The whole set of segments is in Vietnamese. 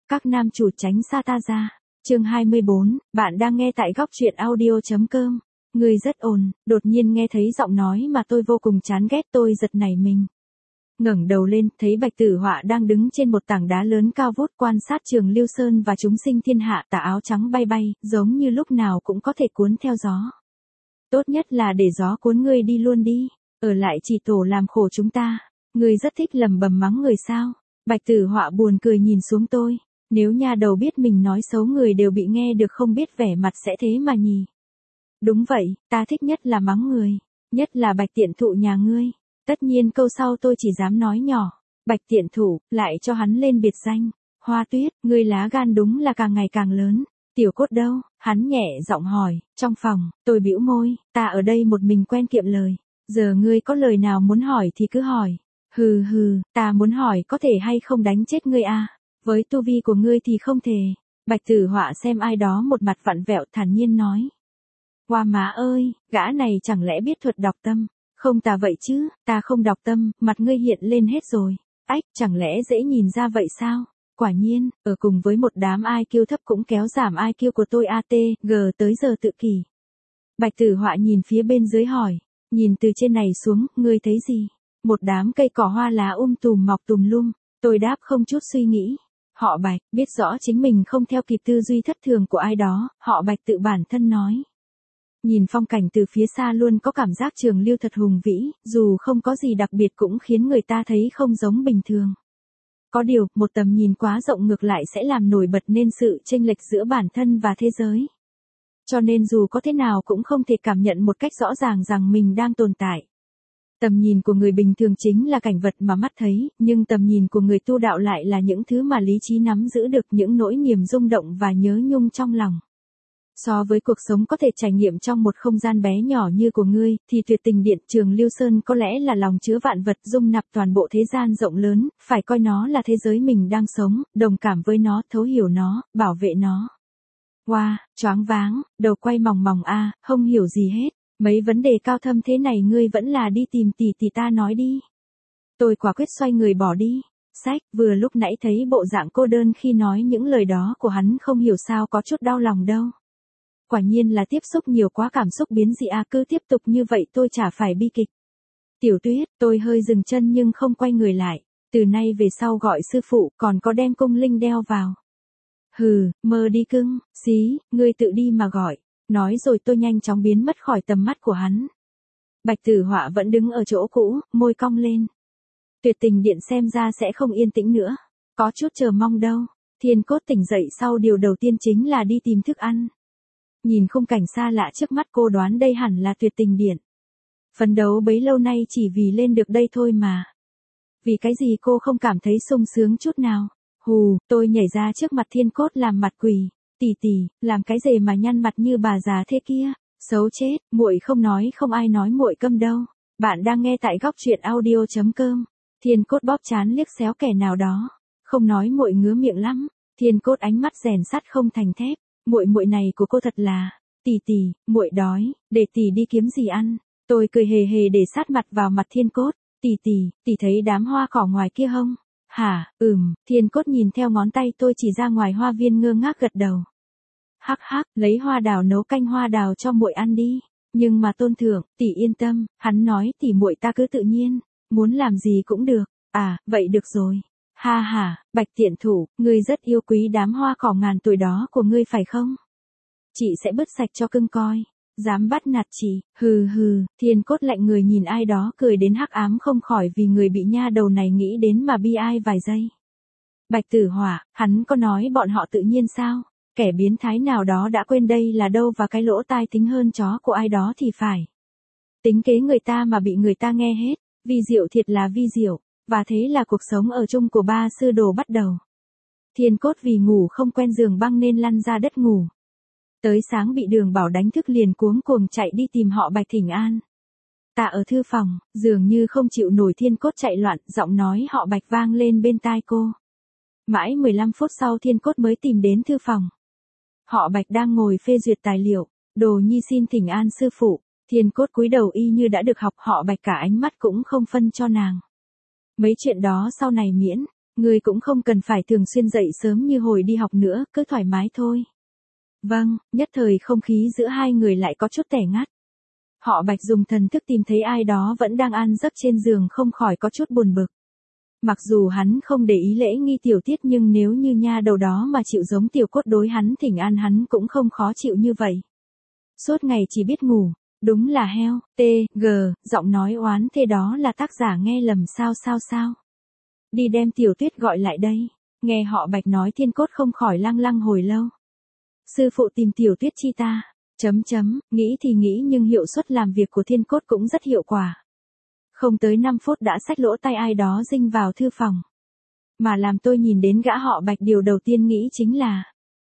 Các nam chủ tránh xa ta ra. Chương 24, bạn đang nghe tại góc truyện audio.com. Người rất ồn, đột nhiên nghe thấy giọng nói mà tôi vô cùng chán ghét, tôi giật nảy mình. Ngẩng đầu lên, thấy Bạch Tử Họa đang đứng trên một tảng đá lớn cao vút quan sát Trường Lưu Sơn và chúng sinh thiên hạ, tà áo trắng bay bay, giống như lúc nào cũng có thể cuốn theo gió. Tốt nhất là để gió cuốn ngươi đi luôn đi, ở lại chỉ tổ làm khổ chúng ta. Ngươi rất thích lẩm bẩm mắng người sao? Bạch Tử Họa buồn cười nhìn xuống tôi. Nếu nha đầu biết mình nói xấu người đều bị nghe được không biết vẻ mặt sẽ thế mà nhỉ. Đúng vậy, ta thích nhất là mắng người, nhất là Bạch Tiện Thụ nhà ngươi. Tất nhiên câu sau tôi chỉ dám nói nhỏ. Bạch Tiện Thụ, lại cho hắn lên biệt danh. Hoa Tuyết, ngươi lá gan đúng là càng ngày càng lớn. Tiểu Cốt đâu? Hắn nhẹ giọng hỏi. Trong phòng, tôi bĩu môi, ta ở đây một mình quen kiệm lời. Giờ ngươi có lời nào muốn hỏi thì cứ hỏi. Hừ hừ, ta muốn hỏi có thể hay không đánh chết ngươi à? Với tu vi của ngươi thì không thể. Bạch Tử Họa xem ai đó một mặt vặn vẹo thản nhiên nói. Hoa má ơi, gã này chẳng lẽ biết thuật đọc tâm? Không ta vậy chứ, ta không đọc tâm, mặt ngươi hiện lên hết rồi. Ách, chẳng lẽ dễ nhìn ra vậy sao? Quả nhiên, ở cùng với một đám IQ thấp cũng kéo giảm IQ của tôi ATG tới giờ tự kỷ. Bạch Tử Họa nhìn phía bên dưới hỏi. Nhìn từ trên này xuống, ngươi thấy gì? Một đám cây cỏ hoa lá tùm mọc tùm lum. Tôi đáp không chút suy nghĩ. Họ Bạch, biết rõ chính mình không theo kịp tư duy thất thường của ai đó, họ Bạch tự bản thân nói. Nhìn phong cảnh từ phía xa luôn có cảm giác Trường Lưu thật hùng vĩ, dù không có gì đặc biệt cũng khiến người ta thấy không giống bình thường. Có điều, một tầm nhìn quá rộng ngược lại sẽ làm nổi bật nên sự chênh lệch giữa bản thân và thế giới. Cho nên dù có thế nào cũng không thể cảm nhận một cách rõ ràng rằng mình đang tồn tại. Tầm nhìn của người bình thường chính là cảnh vật mà mắt thấy, nhưng tầm nhìn của người tu đạo lại là những thứ mà lý trí nắm giữ được, những nỗi niềm rung động và nhớ nhung trong lòng. So với cuộc sống có thể trải nghiệm trong một không gian bé nhỏ như của ngươi, thì Tuyệt Tình Điện Trường Lưu Sơn có lẽ là lòng chứa vạn vật, dung nạp toàn bộ thế gian rộng lớn, phải coi nó là thế giới mình đang sống, đồng cảm với nó, thấu hiểu nó, bảo vệ nó. Wow, choáng váng, đầu quay mòng mòng a, không hiểu gì hết. Mấy vấn đề cao thâm thế này ngươi vẫn là đi tìm tỷ ta nói đi. Tôi quả quyết xoay người bỏ đi. Sách, vừa lúc nãy thấy bộ dạng cô đơn khi nói những lời đó của hắn, không hiểu sao có chút đau lòng đâu. Quả nhiên là tiếp xúc nhiều quá cảm xúc biến dị à, cứ tiếp tục như vậy tôi chả phải bi kịch. Tiểu Tuyết, tôi hơi dừng chân nhưng không quay người lại. Từ nay về sau gọi sư phụ, còn có đem cung linh đeo vào. Hừ, mơ đi cưng, xí, ngươi tự đi mà gọi. Nói rồi tôi nhanh chóng biến mất khỏi tầm mắt của hắn. Bạch Tử Họa vẫn đứng ở chỗ cũ, môi cong lên. Tuyệt Tình Điện xem ra sẽ không yên tĩnh nữa. Có chút chờ mong đâu. Thiên Cốt tỉnh dậy sau điều đầu tiên chính là đi tìm thức ăn. Nhìn khung cảnh xa lạ trước mắt cô đoán đây hẳn là Tuyệt Tình Điện. Phấn đấu bấy lâu nay chỉ vì lên được đây thôi mà. Vì cái gì cô không cảm thấy sung sướng chút nào? Hù, tôi nhảy ra trước mặt Thiên Cốt làm mặt quỳ. Tỷ, làm cái gì mà nhăn mặt như bà già thế kia? Xấu chết, muội không nói không ai nói muội câm đâu. Bạn đang nghe tại góc truyện audio.com. Thiên Cốt bóp trán liếc xéo kẻ nào đó. Không nói muội ngứa miệng lắm. Thiên Cốt ánh mắt rèn sắt không thành thép. Muội này của cô thật là, tỷ, muội đói, để tỷ đi kiếm gì ăn. Tôi cười hề hề để sát mặt vào mặt Thiên Cốt. Tỷ thấy đám hoa cỏ ngoài kia không? Hả, Thiên Cốt nhìn theo ngón tay tôi chỉ ra ngoài hoa viên ngơ ngác gật đầu. Hắc, lấy hoa đào nấu canh hoa đào cho muội ăn đi. Nhưng mà Tôn Thượng, tỷ yên tâm, hắn nói tỷ muội ta cứ tự nhiên, muốn làm gì cũng được. À, vậy được rồi. Ha, Bạch Tiện Thụ, ngươi rất yêu quý đám hoa cỏ ngàn tuổi đó của ngươi phải không? Chị sẽ bứt sạch cho cưng coi. Dám bắt nạt chị, hừ, Thiên Cốt lạnh người nhìn ai đó cười đến hắc ám không khỏi vì người bị nha đầu này nghĩ đến mà bi ai vài giây. Bạch Tử Họa, hắn có nói bọn họ tự nhiên sao? Kẻ biến thái nào đó đã quên đây là đâu và cái lỗ tai tính hơn chó của ai đó thì phải. Tính kế người ta mà bị người ta nghe hết, vi diệu thiệt là vi diệu, và thế là cuộc sống ở chung của ba sư đồ bắt đầu. Thiên Cốt vì ngủ không quen giường băng nên lăn ra đất ngủ. Tới sáng bị Đường Bảo đánh thức liền cuống cuồng chạy đi tìm họ Bạch thỉnh an. Ta ở thư phòng, dường như không chịu nổi Thiên Cốt chạy loạn, giọng nói họ Bạch vang lên bên tai cô. Mãi 15 phút sau Thiên Cốt mới tìm đến thư phòng. Họ Bạch đang ngồi phê duyệt tài liệu, Đồ Nhi xin thỉnh an sư phụ. Thiên Cốt cúi đầu y như đã được học, họ Bạch cả ánh mắt cũng không phân cho nàng. Mấy chuyện đó sau này miễn, Ngươi cũng không cần phải thường xuyên dậy sớm như hồi đi học nữa, cứ thoải mái thôi. Vâng, nhất thời không khí giữa hai người lại có chút tẻ ngắt. Họ Bạch dùng thần thức tìm thấy ai đó vẫn đang an giấc trên giường không khỏi có chút buồn bực. Mặc dù hắn không để ý lễ nghi tiểu tiết nhưng nếu như nha đầu đó mà chịu giống tiểu cốt đối hắn thỉnh an hắn cũng không khó chịu như vậy. Suốt ngày chỉ biết ngủ, đúng là heo, giọng nói oán thê đó là tác giả nghe lầm sao. Đi đem tiểu tuyết gọi lại đây, nghe họ Bạch nói Thiên Cốt không khỏi lăng lăng hồi lâu. Sư phụ tìm tiểu tuyết chi ta, nghĩ thì nghĩ nhưng hiệu suất làm việc của Thiên Cốt cũng rất hiệu quả. Không tới 5 phút đã xách lỗ tai ai đó dinh vào thư phòng. Mà làm tôi nhìn đến gã họ Bạch điều đầu tiên nghĩ chính là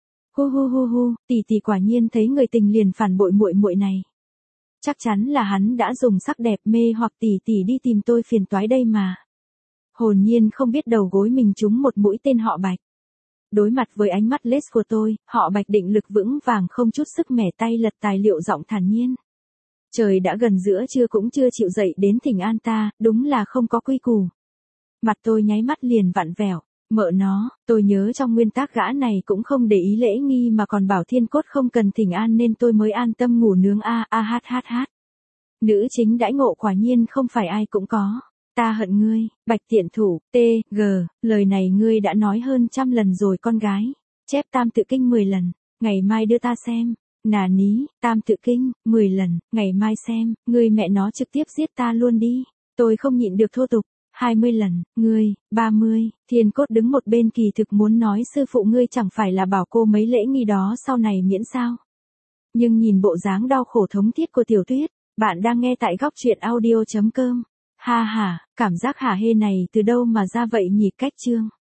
hu, tỷ quả nhiên thấy người tình liền phản bội muội này. Chắc chắn là hắn đã dùng sắc đẹp mê hoặc tỷ đi tìm tôi phiền toái đây mà. Hồn nhiên không biết đầu gối mình trúng một mũi tên họ Bạch. Đối mặt với ánh mắt lết của tôi, họ Bạch định lực vững vàng không chút sức mẻ tay lật tài liệu giọng thản nhiên. Trời đã gần giữa trưa cũng chưa chịu dậy đến thỉnh an ta, đúng là không có quy củ. Mặt tôi nháy mắt liền vặn vẹo, mợ nó, tôi nhớ trong nguyên tắc gã này cũng không để ý lễ nghi mà còn bảo Thiên Cốt không cần thỉnh an nên tôi mới an tâm ngủ nướng hát. Nữ chính đãi ngộ quả nhiên không phải ai cũng có. Ta hận ngươi, Bạch tiện thủ, lời này ngươi đã nói hơn 100 lần rồi con gái. Chép Tam Tự Kinh 10 lần, ngày mai đưa ta xem. Nà ní, Tam Tự Kinh, 10 lần, ngày mai xem, ngươi mẹ nó trực tiếp giết ta luôn đi. Tôi không nhịn được thô tục, 20 lần, ngươi, 30, Thiên Cốt đứng một bên kỳ thực muốn nói sư phụ ngươi chẳng phải là bảo cô mấy lễ nghi đó sau này miễn sao. Nhưng nhìn bộ dáng đau khổ thống thiết của Tiểu Tuyết, bạn đang nghe tại góc truyện audio.com. Ha ha, cảm giác hả hê này từ đâu mà ra vậy nhỉ cách chương.